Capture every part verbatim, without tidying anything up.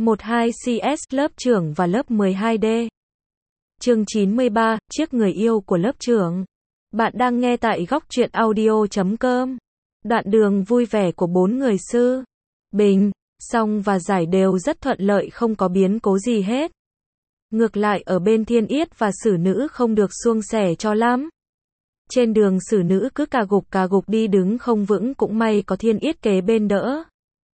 một hai C S lớp trưởng và lớp mười hai D. Chương chín mươi ba, chiếc người yêu của lớp trưởng. Bạn đang nghe tại góc truyện audio chấm com. Đoạn đường vui vẻ của bốn người sư Bình, Song và Giải đều rất thuận lợi, không có biến cố gì hết. Ngược lại ở bên Thiên Yết và Sử Nữ không được suôn sẻ cho lắm. Trên đường Sử Nữ cứ cà gục cà gục đi đứng không vững, cũng may có Thiên Yết kế bên đỡ.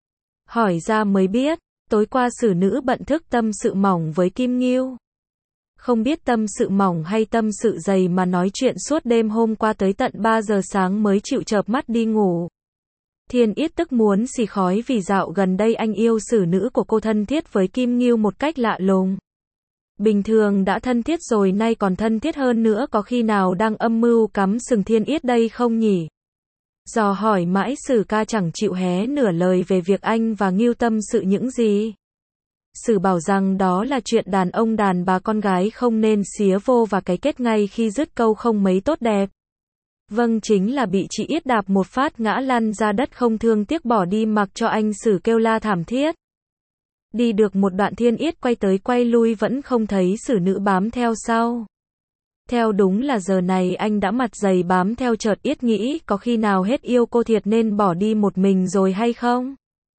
Hỏi ra mới biết, tối qua Sử Nữ bận thức tâm sự mỏng với Kim Ngưu. Không biết tâm sự mỏng hay tâm sự dày mà nói chuyện suốt đêm hôm qua tới tận ba giờ sáng mới chịu chợp mắt đi ngủ. Thiên Yết tức muốn xì khói vì dạo gần đây anh yêu Sử Nữ của cô thân thiết với Kim Ngưu một cách lạ lùng. Bình thường đã thân thiết rồi, nay còn thân thiết hơn nữa, có khi nào đang âm mưu cắm sừng Thiên Yết đây không nhỉ? Dò hỏi mãi Sử ca chẳng chịu hé nửa lời về việc anh và Ngưu tâm sự những gì. Sử bảo rằng đó là chuyện đàn ông đàn bà, con gái không nên xía vô và cái kết ngay khi dứt câu không mấy tốt đẹp. Vâng, chính là bị chị Yết đạp một phát ngã lăn ra đất không thương tiếc bỏ đi, mặc cho anh Sử kêu la thảm thiết. Đi được một đoạn Thiên Yết quay tới quay lui vẫn không thấy Sử Nữ bám theo sau. Theo đúng là giờ này anh đã mặt dày bám theo, chợt Yết nghĩ có khi nào hết yêu cô thiệt nên bỏ đi một mình rồi hay không?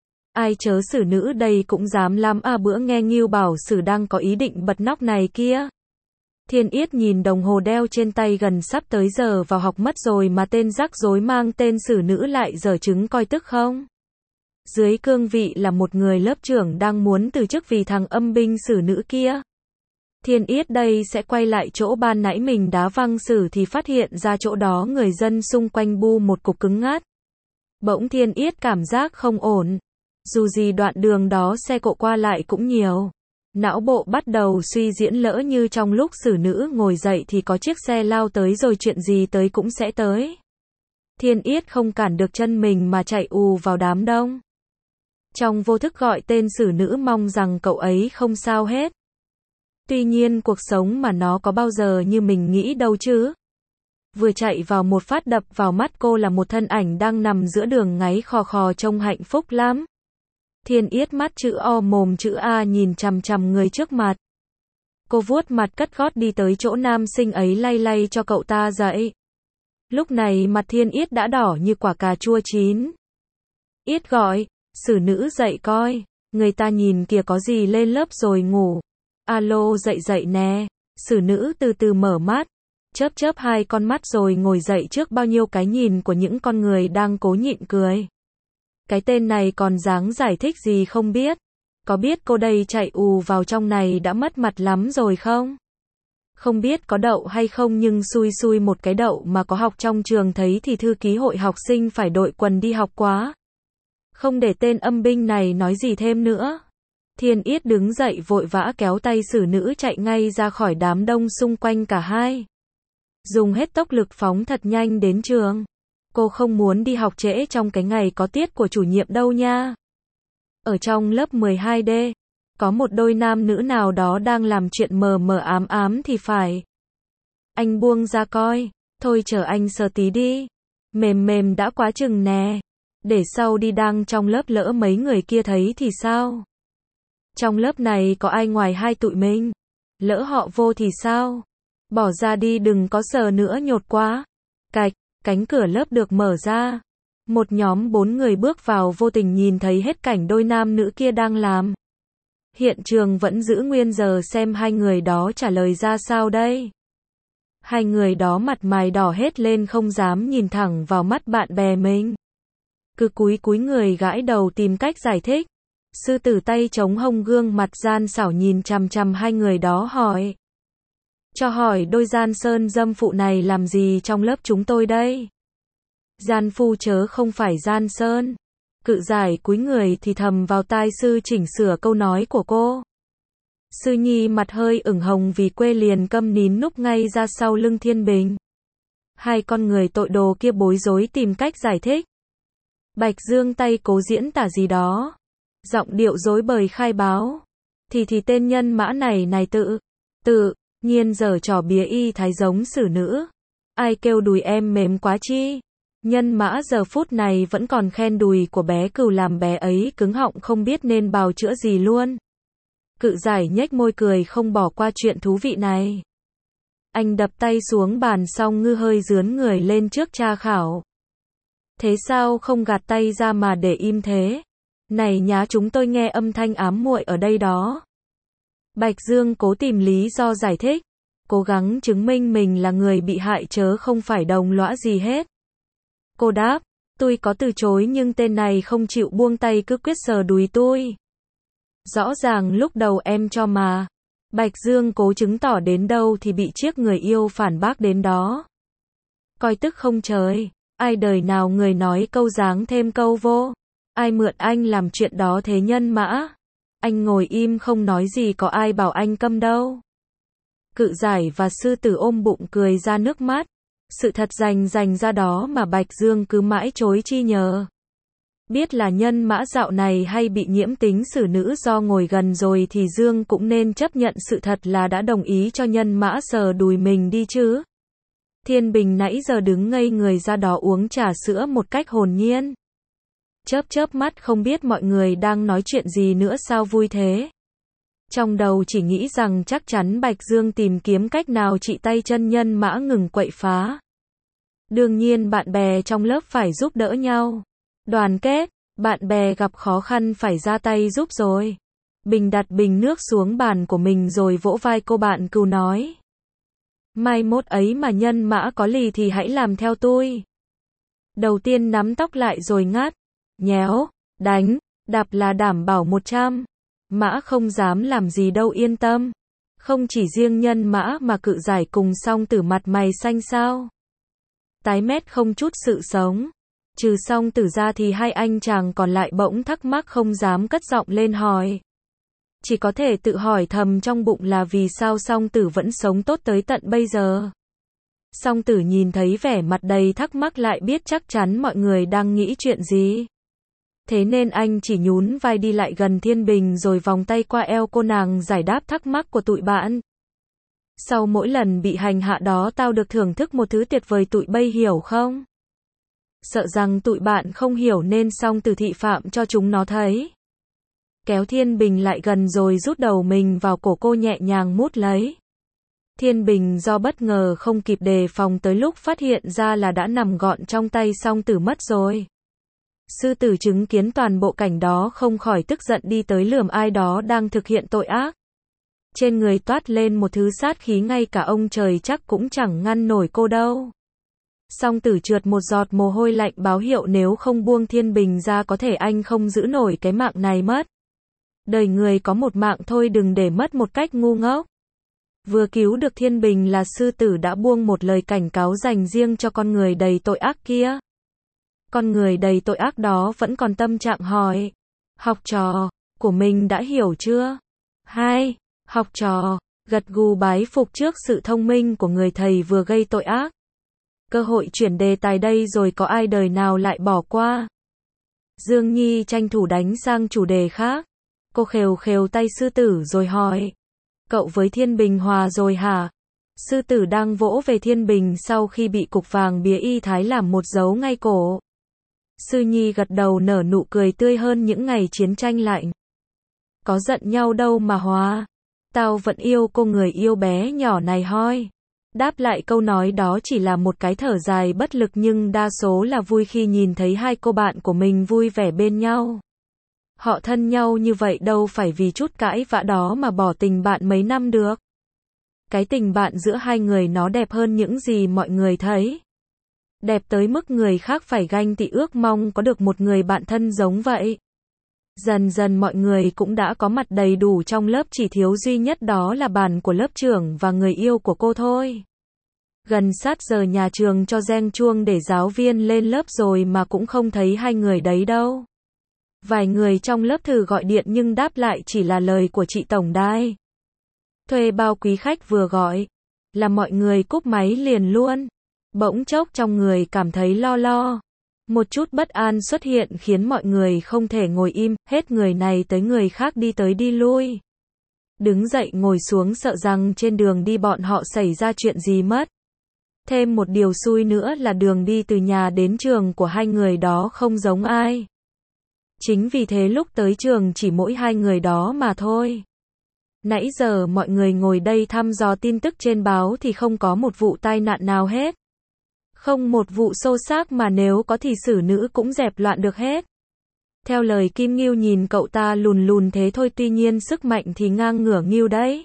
Ai chớ Sử Nữ đây cũng dám lắm à, bữa nghe Ngưu bảo Sử đang có ý định bật nóc này kia. Thiên Yết nhìn đồng hồ đeo trên tay, gần sắp tới giờ vào học mất rồi mà tên rắc rối mang tên Sử Nữ lại giở trứng coi tức không? Dưới cương vị là một người lớp trưởng đang muốn từ chức vì thằng âm binh Sử Nữ kia. Thiên Yết đây sẽ quay lại chỗ ban nãy mình đá văng Sử thì phát hiện ra chỗ đó người dân xung quanh bu một cục cứng ngắt. Bỗng Thiên Yết cảm giác không ổn. Dù gì đoạn đường đó xe cộ qua lại cũng nhiều. Não bộ bắt đầu suy diễn, lỡ như trong lúc Sử Nữ ngồi dậy thì có chiếc xe lao tới rồi chuyện gì tới cũng sẽ tới. Thiên Yết không cản được chân mình mà chạy ù vào đám đông. Trong vô thức gọi tên Sử Nữ, mong rằng cậu ấy không sao hết. Tuy nhiên cuộc sống mà nó có bao giờ như mình nghĩ đâu chứ. Vừa chạy vào một phát đập vào mắt cô là một thân ảnh đang nằm giữa đường ngáy khò khò trông hạnh phúc lắm. Thiên Yết mắt chữ O mồm chữ A nhìn chằm chằm người trước mặt. Cô vuốt mặt cất gót đi tới chỗ nam sinh ấy, lay lay cho cậu ta dậy. Lúc này mặt Thiên Yết đã đỏ như quả cà chua chín. Yết gọi, Sử Nữ dậy coi, người ta nhìn kìa có gì lên lớp rồi ngủ. Alo, dậy dậy nè. Sử Nữ từ từ mở mắt, chớp chớp hai con mắt rồi ngồi dậy trước bao nhiêu cái nhìn của những con người đang cố nhịn cười. Cái tên này còn dáng giải thích gì không biết. Có biết cô đây chạy ù vào trong này đã mất mặt lắm rồi không? Không biết có đậu hay không, nhưng xui xui một cái đậu mà có học trong trường thấy thì thư ký hội học sinh phải đội quần đi học quá. Không để tên âm binh này nói gì thêm nữa. Thiên Yết đứng dậy vội vã kéo tay Sử Nữ chạy ngay ra khỏi đám đông xung quanh cả hai. Dùng hết tốc lực phóng thật nhanh đến trường. Cô không muốn đi học trễ trong cái ngày có tiết của chủ nhiệm đâu nha. Ở trong lớp mười hai D, có một đôi nam nữ nào đó đang làm chuyện mờ mờ ám ám thì phải. Anh buông ra coi, thôi chờ anh sờ tí đi. Mềm mềm đã quá chừng nè. Để sau đi, đang trong lớp lỡ mấy người kia thấy thì sao? Trong lớp này có ai ngoài hai tụi mình? Lỡ họ vô thì sao? Bỏ ra đi, đừng có sờ nữa, nhột quá. Cạch, cánh cửa lớp được mở ra. Một nhóm bốn người bước vào, vô tình nhìn thấy hết cảnh đôi nam nữ kia đang làm. Hiện trường vẫn giữ nguyên, giờ xem hai người đó trả lời ra sao đây. Hai người đó mặt mày đỏ hết lên, không dám nhìn thẳng vào mắt bạn bè mình. Cứ cúi cúi người gãi đầu tìm cách giải thích. Sư tử tay chống hông, gương mặt gian xảo nhìn chằm chằm hai người đó hỏi. Cho hỏi đôi gian sơn dâm phụ này làm gì trong lớp chúng tôi đây? Gian phu chớ không phải gian sơn. Cự giải cúi người thì thầm vào tai sư, chỉnh sửa câu nói của cô. Sư nhi mặt hơi ửng hồng vì quê liền câm nín, núp ngay ra sau lưng Thiên Bình. Hai con người tội đồ kia bối rối tìm cách giải thích. Bạch dương tay cố diễn tả gì đó. Giọng điệu dối bời khai báo. Thì thì tên nhân mã này này tự, tự, nhiên giở trò bía y thái giống Sử Nữ. Ai kêu đùi em mềm quá chi. Nhân mã giờ phút này vẫn còn khen đùi của bé Cừu làm bé ấy cứng họng không biết nên bào chữa gì luôn. Cự giải nhếch môi cười không bỏ qua chuyện thú vị này. Anh đập tay xuống bàn xong ngư hơi rướn người lên trước tra khảo. Thế sao không gạt tay ra mà để im thế? Này nhá, chúng tôi nghe âm thanh ám muội ở đây đó. Bạch Dương cố tìm lý do giải thích, cố gắng chứng minh mình là người bị hại chớ không phải đồng lõa gì hết. Cô đáp, tôi có từ chối nhưng tên này không chịu buông tay cứ quyết sờ đùi tôi. Rõ ràng lúc đầu em cho mà. Bạch Dương cố chứng tỏ đến đâu thì bị chiếc người yêu phản bác đến đó. Coi tức không trời, ai đời nào người nói câu dáng thêm câu vô. Ai mượn anh làm chuyện đó thế Nhân Mã? Anh ngồi im không nói gì có ai bảo anh câm đâu. Cự giải và sư tử ôm bụng cười ra nước mắt. Sự thật rành rành ra đó mà Bạch Dương cứ mãi chối chi nhờ. Biết là Nhân Mã dạo này hay bị nhiễm tính xử nữ do ngồi gần rồi thì Dương cũng nên chấp nhận sự thật là đã đồng ý cho Nhân Mã sờ đùi mình đi chứ. Thiên Bình nãy giờ đứng ngây người ra đó uống trà sữa một cách hồn nhiên. Chớp chớp mắt không biết mọi người đang nói chuyện gì nữa sao vui thế. Trong đầu chỉ nghĩ rằng chắc chắn Bạch Dương tìm kiếm cách nào trị tay chân Nhân Mã ngừng quậy phá. Đương nhiên bạn bè trong lớp phải giúp đỡ nhau. Đoàn kết, bạn bè gặp khó khăn phải ra tay giúp rồi. Bình đặt bình nước xuống bàn của mình rồi vỗ vai cô bạn cừu nói. Mai mốt ấy mà Nhân Mã có lì thì hãy làm theo tôi. Đầu tiên nắm tóc lại rồi ngắt, nhéo, đánh, đạp là đảm bảo một trăm. Mã không dám làm gì đâu yên tâm. Không chỉ riêng Nhân Mã mà Cự giải cùng Song Tử mặt mày xanh xao. Tái mét không chút sự sống. Trừ Song Tử ra thì hai anh chàng còn lại bỗng thắc mắc không dám cất giọng lên hỏi. Chỉ có thể tự hỏi thầm trong bụng là vì sao Song Tử vẫn sống tốt tới tận bây giờ. Song Tử nhìn thấy vẻ mặt đầy thắc mắc lại biết chắc chắn mọi người đang nghĩ chuyện gì. Thế nên anh chỉ nhún vai đi lại gần Thiên Bình rồi vòng tay qua eo cô nàng giải đáp thắc mắc của tụi bạn. Sau mỗi lần bị hành hạ đó tao được thưởng thức một thứ tuyệt vời tụi bay hiểu không? Sợ rằng tụi bạn không hiểu nên Song Tử thị phạm cho chúng nó thấy. Kéo Thiên Bình lại gần rồi rút đầu mình vào cổ cô nhẹ nhàng mút lấy. Thiên Bình do bất ngờ không kịp đề phòng tới lúc phát hiện ra là đã nằm gọn trong tay Song Tử mất rồi. Sư tử chứng kiến toàn bộ cảnh đó không khỏi tức giận đi tới lườm ai đó đang thực hiện tội ác. Trên người toát lên một thứ sát khí ngay cả ông trời chắc cũng chẳng ngăn nổi cô đâu. Song Tử trượt một giọt mồ hôi lạnh báo hiệu nếu không buông Thiên Bình ra có thể anh không giữ nổi cái mạng này mất. Đời người có một mạng thôi đừng để mất một cách ngu ngốc. Vừa cứu được Thiên Bình là sư tử đã buông một lời cảnh cáo dành riêng cho con người đầy tội ác kia. Con người đầy tội ác đó vẫn còn tâm trạng hỏi. Học trò của mình đã hiểu chưa? Hai, học trò gật gù bái phục trước sự thông minh của người thầy vừa gây tội ác. Cơ hội chuyển đề tài đây rồi có ai đời nào lại bỏ qua. Dương Nhi tranh thủ đánh sang chủ đề khác. Cô khều khều tay sư tử rồi hỏi. Cậu với Thiên Bình hòa rồi hả? Sư tử đang vỗ về Thiên Bình sau khi bị cục vàng bía y thái làm một dấu ngay cổ. Sư Nhi gật đầu nở nụ cười tươi hơn những ngày chiến tranh lạnh. Có giận nhau đâu mà hòa. Tao vẫn yêu cô người yêu bé nhỏ này hoi. Đáp lại câu nói đó chỉ là một cái thở dài bất lực nhưng đa số là vui khi nhìn thấy hai cô bạn của mình vui vẻ bên nhau. Họ thân nhau như vậy đâu phải vì chút cãi vã đó mà bỏ tình bạn mấy năm được. Cái tình bạn giữa hai người nó đẹp hơn những gì mọi người thấy. Đẹp tới mức người khác phải ganh tị ước mong có được một người bạn thân giống vậy. Dần dần mọi người cũng đã có mặt đầy đủ trong lớp chỉ thiếu duy nhất đó là bạn của lớp trưởng và người yêu của cô thôi. Gần sát giờ nhà trường cho reng chuông để giáo viên lên lớp rồi mà cũng không thấy hai người đấy đâu. Vài người trong lớp thử gọi điện nhưng đáp lại chỉ là lời của chị tổng đài. Thuê bao quý khách vừa gọi. Là mọi người cúp máy liền luôn. Bỗng chốc trong người cảm thấy lo lo. Một chút bất an xuất hiện khiến mọi người không thể ngồi im, hết người này tới người khác đi tới đi lui. Đứng dậy ngồi xuống sợ rằng trên đường đi bọn họ xảy ra chuyện gì mất. Thêm một điều xui nữa là đường đi từ nhà đến trường của hai người đó không giống ai. Chính vì thế lúc tới trường chỉ mỗi hai người đó mà thôi. Nãy giờ mọi người ngồi đây thăm dò tin tức trên báo thì không có một vụ tai nạn nào hết. Không một vụ xô xát mà nếu có thì xử nữ cũng dẹp loạn được hết. Theo lời Kim Ngưu nhìn cậu ta lùn lùn thế thôi tuy nhiên sức mạnh thì ngang ngửa Ngưu đấy.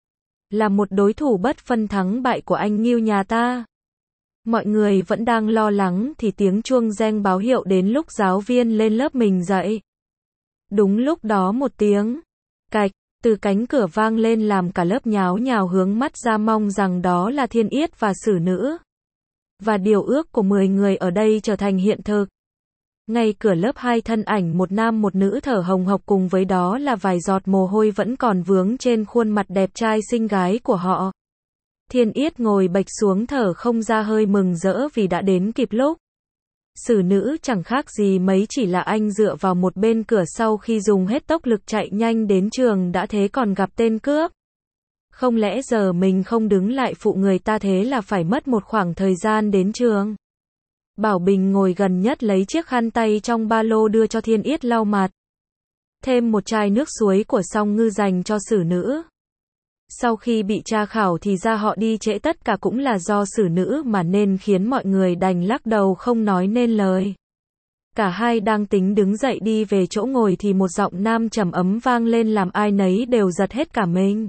Là một đối thủ bất phân thắng bại của anh Ngưu nhà ta. Mọi người vẫn đang lo lắng thì tiếng chuông reng báo hiệu đến lúc giáo viên lên lớp mình dậy. Đúng lúc đó một tiếng cạch từ cánh cửa vang lên làm cả lớp nháo nhào hướng mắt ra mong rằng đó là Thiên Yết và xử nữ. Và điều ước của mười người ở đây trở thành hiện thực. Ngay cửa lớp hai thân ảnh một nam một nữ thở hồng hộc cùng với đó là vài giọt mồ hôi vẫn còn vướng trên khuôn mặt đẹp trai xinh gái của họ. Thiên Yết ngồi bệch xuống thở không ra hơi mừng rỡ vì đã đến kịp lúc. Xử nữ chẳng khác gì mấy chỉ là anh dựa vào một bên cửa sau khi dùng hết tốc lực chạy nhanh đến trường đã thế còn gặp tên cướp. Không lẽ giờ mình không đứng lại phụ người ta thế là phải mất một khoảng thời gian đến trường. Bảo Bình ngồi gần nhất lấy chiếc khăn tay trong ba lô đưa cho Thiên Yết lau mặt. Thêm một chai nước suối của Song Ngư dành cho xử nữ. Sau khi bị tra khảo thì ra họ đi trễ tất cả cũng là do xử nữ mà nên khiến mọi người đành lắc đầu không nói nên lời. Cả hai đang tính đứng dậy đi về chỗ ngồi thì một giọng nam trầm ấm vang lên làm ai nấy đều giật hết cả mình.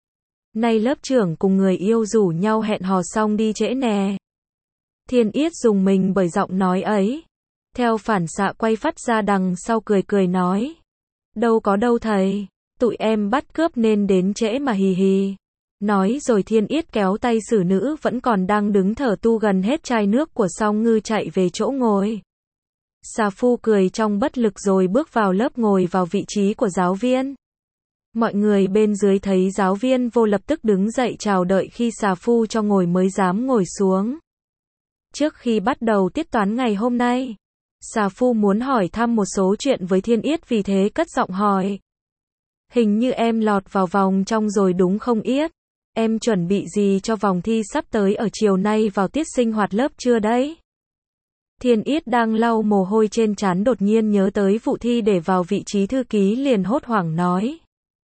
Nay lớp trưởng cùng người yêu rủ nhau hẹn hò xong đi trễ nè. Thiên Yết dùng mình bởi giọng nói ấy. Theo phản xạ quay phát ra đằng sau cười cười nói. Đâu có đâu thầy. Tụi em bắt cướp nên đến trễ mà hì hì. Nói rồi Thiên Yết kéo tay xử nữ vẫn còn đang đứng thở tu gần hết chai nước của Song Ngư chạy về chỗ ngồi. Xà Phu cười trong bất lực rồi bước vào lớp ngồi vào vị trí của giáo viên. Mọi người bên dưới thấy giáo viên vô lập tức đứng dậy chào đợi khi Xà Phu cho ngồi mới dám ngồi xuống. Trước khi bắt đầu tiết toán ngày hôm nay, Xà Phu muốn hỏi thăm một số chuyện với Thiên Yết vì thế cất giọng hỏi. Hình như em lọt vào vòng trong rồi đúng không Yết? Em chuẩn bị gì cho vòng thi sắp tới ở chiều nay vào tiết sinh hoạt lớp chưa đấy? Thiên Yết đang lau mồ hôi trên trán đột nhiên nhớ tới vụ thi để vào vị trí thư ký liền hốt hoảng nói.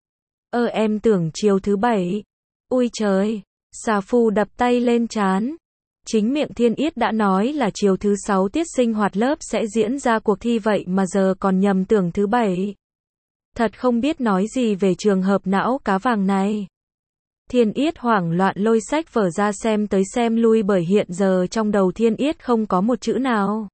Ơ em tưởng chiều thứ bảy. Ui trời! Xà Phu đập tay lên trán. Chính miệng Thiên Yết đã nói là chiều thứ sáu tiết sinh hoạt lớp sẽ diễn ra cuộc thi vậy mà giờ còn nhầm tưởng thứ bảy. Thật không biết nói gì về trường hợp não cá vàng này. Thiên Yết hoảng loạn lôi sách vở ra xem tới xem lui bởi hiện giờ trong đầu Thiên Yết không có một chữ nào.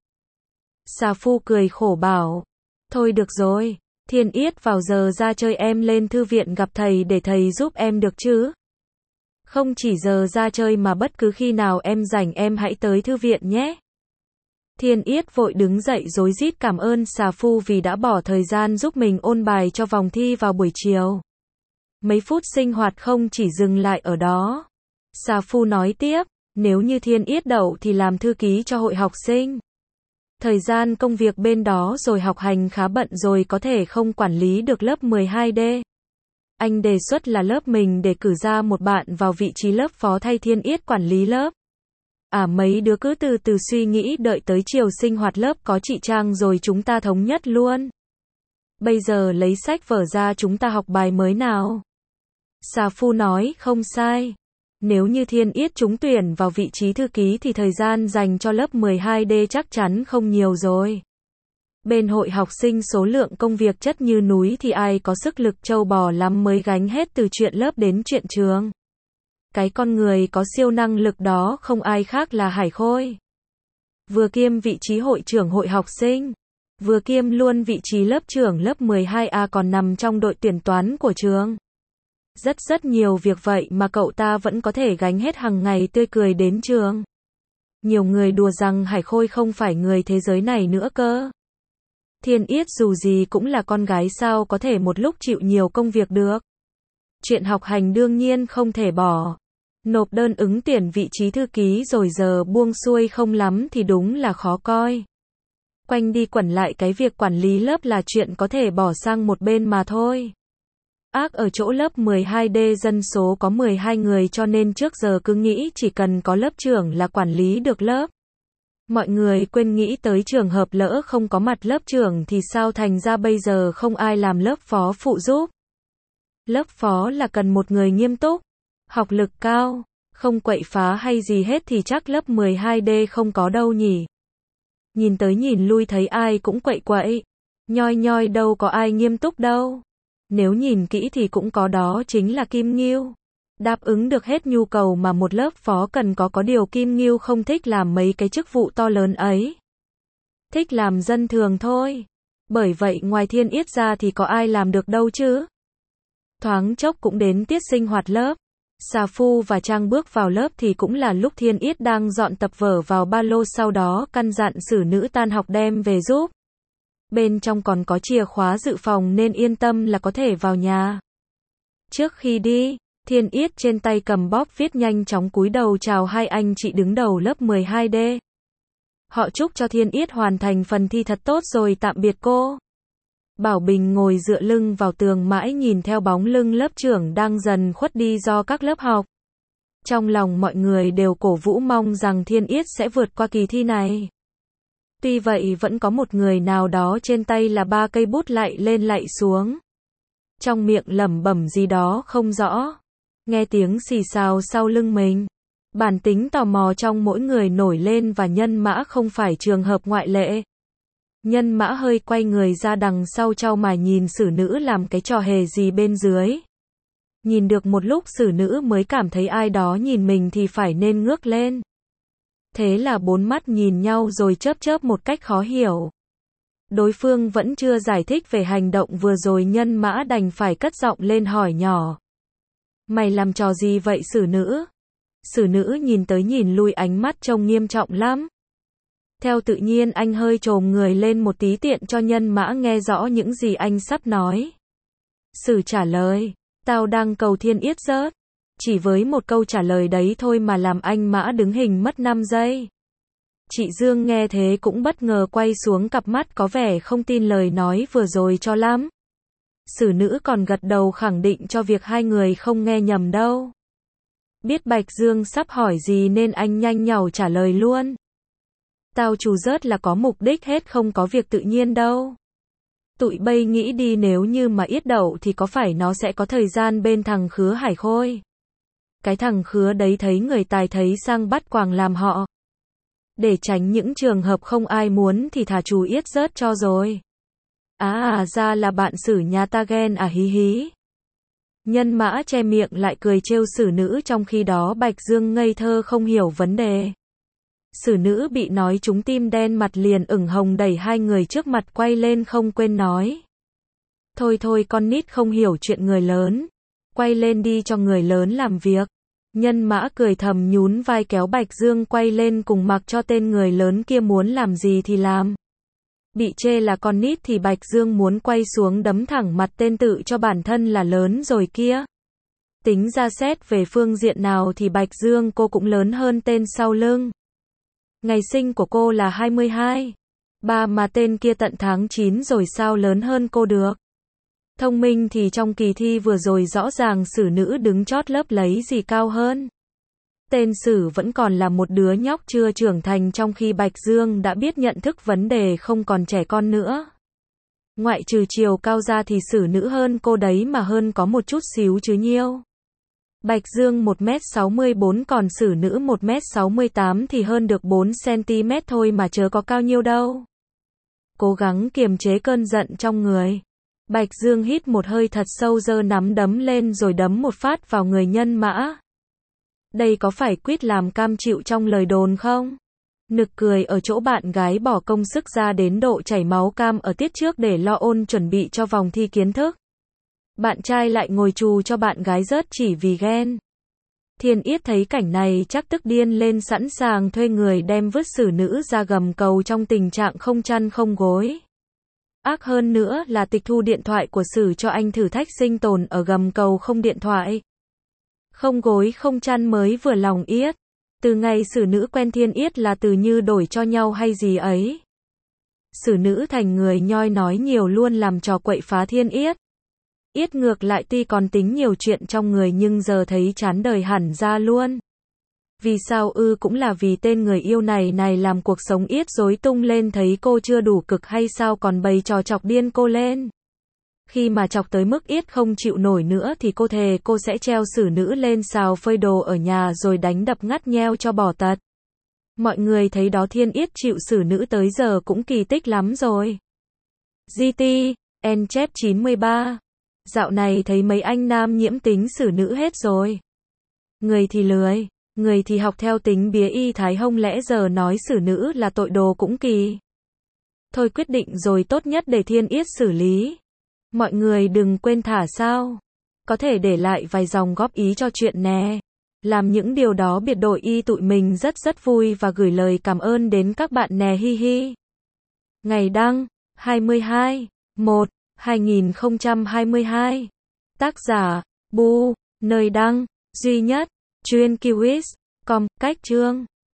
Xà Phu cười khổ bảo. Thôi được rồi, Thiên Yết vào giờ ra chơi em lên thư viện gặp thầy để thầy giúp em được chứ. Không chỉ giờ ra chơi mà bất cứ khi nào em rảnh em hãy tới thư viện nhé. Thiên Yết vội đứng dậy rối rít cảm ơn Xà Phu vì đã bỏ thời gian giúp mình ôn bài cho vòng thi vào buổi chiều. Mấy phút sinh hoạt không chỉ dừng lại ở đó. Xà Phu nói tiếp, nếu như Thiên Yết đậu thì làm thư ký cho hội học sinh. Thời gian công việc bên đó rồi học hành khá bận rồi có thể không quản lý được lớp mười hai D. Anh đề xuất là lớp mình để cử ra một bạn vào vị trí lớp phó thay Thiên Yết quản lý lớp. À mấy đứa cứ từ từ suy nghĩ đợi tới chiều sinh hoạt lớp có chị Trang rồi chúng ta thống nhất luôn. Bây giờ lấy sách vở ra chúng ta học bài mới nào. Xà Phu nói không sai. Nếu như Thiên Yết trúng tuyển vào vị trí thư ký thì thời gian dành cho lớp mười hai D chắc chắn không nhiều rồi. Bên hội học sinh số lượng công việc chất như núi thì ai có sức lực trâu bò lắm mới gánh hết từ chuyện lớp đến chuyện trường. Cái con người có siêu năng lực đó không ai khác là Hải Khôi. Vừa kiêm vị trí hội trưởng hội học sinh, vừa kiêm luôn vị trí lớp trưởng lớp mười hai A còn nằm trong đội tuyển toán của trường. Rất rất nhiều việc vậy mà cậu ta vẫn có thể gánh hết hàng ngày tươi cười đến trường. Nhiều người đùa rằng Hải Khôi không phải người thế giới này nữa cơ. Thiên Yết dù gì cũng là con gái sao có thể một lúc chịu nhiều công việc được. Chuyện học hành đương nhiên không thể bỏ. Nộp đơn ứng tuyển vị trí thư ký rồi giờ buông xuôi không lắm thì đúng là khó coi. Quanh đi quẩn lại cái việc quản lý lớp là chuyện có thể bỏ sang một bên mà thôi. Ác ở chỗ lớp mười hai D dân số có mười hai người cho nên trước giờ cứ nghĩ chỉ cần có lớp trưởng là quản lý được lớp. Mọi người quên nghĩ tới trường hợp lỡ không có mặt lớp trưởng thì sao thành ra bây giờ không ai làm lớp phó phụ giúp. Lớp phó là cần một người nghiêm túc, học lực cao, không quậy phá hay gì hết thì chắc lớp mười hai D không có đâu nhỉ. Nhìn tới nhìn lui thấy ai cũng quậy quậy, nhoi nhoi đâu có ai nghiêm túc đâu. Nếu nhìn kỹ thì cũng có, đó chính là Kim Ngưu. Đáp ứng được hết nhu cầu mà một lớp phó cần có, có điều Kim Ngưu không thích làm mấy cái chức vụ to lớn ấy. Thích làm dân thường thôi. Bởi vậy ngoài Thiên Yết ra thì có ai làm được đâu chứ. Thoáng chốc cũng đến tiết sinh hoạt lớp. Xà Phu và Trang bước vào lớp thì cũng là lúc Thiên Yết đang dọn tập vở vào ba lô, sau đó căn dặn Sử Nữ tan học đem về giúp. Bên trong còn có chìa khóa dự phòng nên yên tâm là có thể vào nhà. Trước khi đi, Thiên Yết trên tay cầm bóp viết nhanh chóng cúi đầu chào hai anh chị đứng đầu lớp mười hai D. Họ chúc cho Thiên Yết hoàn thành phần thi thật tốt rồi tạm biệt cô. Bảo Bình ngồi dựa lưng vào tường mãi nhìn theo bóng lưng lớp trưởng đang dần khuất đi do các lớp học. Trong lòng mọi người đều cổ vũ mong rằng Thiên Yết sẽ vượt qua kỳ thi này. Tuy vậy vẫn có một người nào đó trên tay là ba cây bút lạy lên lạy xuống. Trong miệng lẩm bẩm gì đó không rõ. Nghe tiếng xì xào sau lưng mình. Bản tính tò mò trong mỗi người nổi lên và Nhân Mã không phải trường hợp ngoại lệ. Nhân Mã hơi quay người ra đằng sau trao mày nhìn Sử Nữ làm cái trò hề gì bên dưới. Nhìn được một lúc Sử Nữ mới cảm thấy ai đó nhìn mình thì phải nên ngước lên. Thế là bốn mắt nhìn nhau rồi chớp chớp một cách khó hiểu. Đối phương vẫn chưa giải thích về hành động vừa rồi, Nhân Mã đành phải cất giọng lên hỏi nhỏ. Mày làm trò gì vậy Sử Nữ? Sử Nữ nhìn tới nhìn lui, ánh mắt trông nghiêm trọng lắm. Theo tự nhiên anh hơi chồm người lên một tí tiện cho Nhân Mã nghe rõ những gì anh sắp nói. Sử trả lời, tao đang cầu Thiên Yết rớt. Chỉ với một câu trả lời đấy thôi mà làm anh Mã đứng hình mất năm giây. Chị Dương nghe thế cũng bất ngờ quay xuống, cặp mắt có vẻ không tin lời nói vừa rồi cho lắm. Sử Nữ còn gật đầu khẳng định cho việc hai người không nghe nhầm đâu. Biết Bạch Dương sắp hỏi gì nên anh nhanh nhảu trả lời luôn. Tao trù rớt là có mục đích hết, không có việc tự nhiên đâu. Tụi bây nghĩ đi, nếu như mà Yết đậu thì có phải nó sẽ có thời gian bên thằng Khứa Hải Khôi. Cái thằng Khứa đấy thấy người tài thấy sang bắt quàng làm họ. Để tránh những trường hợp không ai muốn thì thả chú Yết rớt cho rồi. À à ra là bạn Sử nhà ta ghen à, hí hí. Nhân Mã che miệng lại cười trêu Sử Nữ, trong khi đó Bạch Dương ngây thơ không hiểu vấn đề. Sử Nữ bị nói trúng tim đen mặt liền ửng hồng, đẩy hai người trước mặt quay lên không quên nói. Thôi thôi con nít không hiểu chuyện người lớn. Quay lên đi cho người lớn làm việc. Nhân Mã cười thầm nhún vai kéo Bạch Dương quay lên cùng, mặc cho tên người lớn kia muốn làm gì thì làm. Bị chê là con nít thì Bạch Dương muốn quay xuống đấm thẳng mặt tên tự cho bản thân là lớn rồi kia. Tính ra xét về phương diện nào thì Bạch Dương cô cũng lớn hơn tên sau lưng. Ngày sinh của cô là hai mươi hai. Ba mà tên kia tận tháng chín rồi sao lớn hơn cô được. Thông minh thì trong kỳ thi vừa rồi rõ ràng Sử Nữ đứng chót lớp lấy gì cao hơn. Tên Sử vẫn còn là một đứa nhóc chưa trưởng thành, trong khi Bạch Dương đã biết nhận thức vấn đề, không còn trẻ con nữa. Ngoại trừ chiều cao ra thì Sử Nữ hơn cô đấy mà hơn có một chút xíu chứ nhiêu. Bạch Dương một mét sáu mươi bốn còn Sử Nữ một mét sáu mươi tám thì hơn được bốn xăng-ti-mét thôi mà chớ có cao nhiêu đâu. Cố gắng kiềm chế cơn giận trong người. Bạch Dương hít một hơi thật sâu, giơ nắm đấm lên rồi đấm một phát vào người Nhân Mã. Đây có phải quýt làm cam chịu trong lời đồn không? Nực cười ở chỗ bạn gái bỏ công sức ra đến độ chảy máu cam ở tiết trước để lo ôn chuẩn bị cho vòng thi kiến thức. Bạn trai lại ngồi trù cho bạn gái rớt chỉ vì ghen. Thiên Yết thấy cảnh này chắc tức điên lên, sẵn sàng thuê người đem vứt Sử Nữ ra gầm cầu trong tình trạng không chăn không gối. Ác hơn nữa là tịch thu điện thoại của Sử cho anh thử thách sinh tồn ở gầm cầu không điện thoại. Không gối không chăn mới vừa lòng Yết. Từ ngày Sử Nữ quen Thiên Yết là từ như đổi cho nhau hay gì ấy. Sử Nữ thành người nhoi nói nhiều, luôn làm trò quậy phá Thiên Yết. Yết ngược lại tuy còn tính nhiều chuyện trong người nhưng giờ thấy chán đời hẳn ra luôn. Vì sao ư? Cũng là vì tên người yêu này này làm cuộc sống Yết rối tung lên, thấy cô chưa đủ cực hay sao còn bày trò chọc điên cô lên. Khi mà chọc tới mức Yết không chịu nổi nữa thì cô thề cô sẽ treo xử nữ lên xào phơi đồ ở nhà rồi đánh đập ngắt nheo cho bỏ tật. Mọi người thấy đó Thiên Yết chịu xử nữ tới giờ cũng kỳ tích lắm rồi. giê tê, en chép chín mươi ba. Dạo này thấy mấy anh nam nhiễm tính xử nữ hết rồi. Người thì lười, người thì học theo tính bía y thái hông lẽ giờ nói xử nữ là tội đồ cũng kỳ. Thôi quyết định rồi tốt nhất để Thiên Yết xử lý. Mọi người đừng quên thả sao. Có thể để lại vài dòng góp ý cho chuyện nè. Làm những điều đó biệt đội y tụi mình rất rất vui và gửi lời cảm ơn đến các bạn nè hi hi. Ngày đăng, hai mươi hai, một, hai nghìn không trăm hai mươi hai. Tác giả, Bu, nơi đăng, duy nhất, chuyên kiwis, com, cách chương.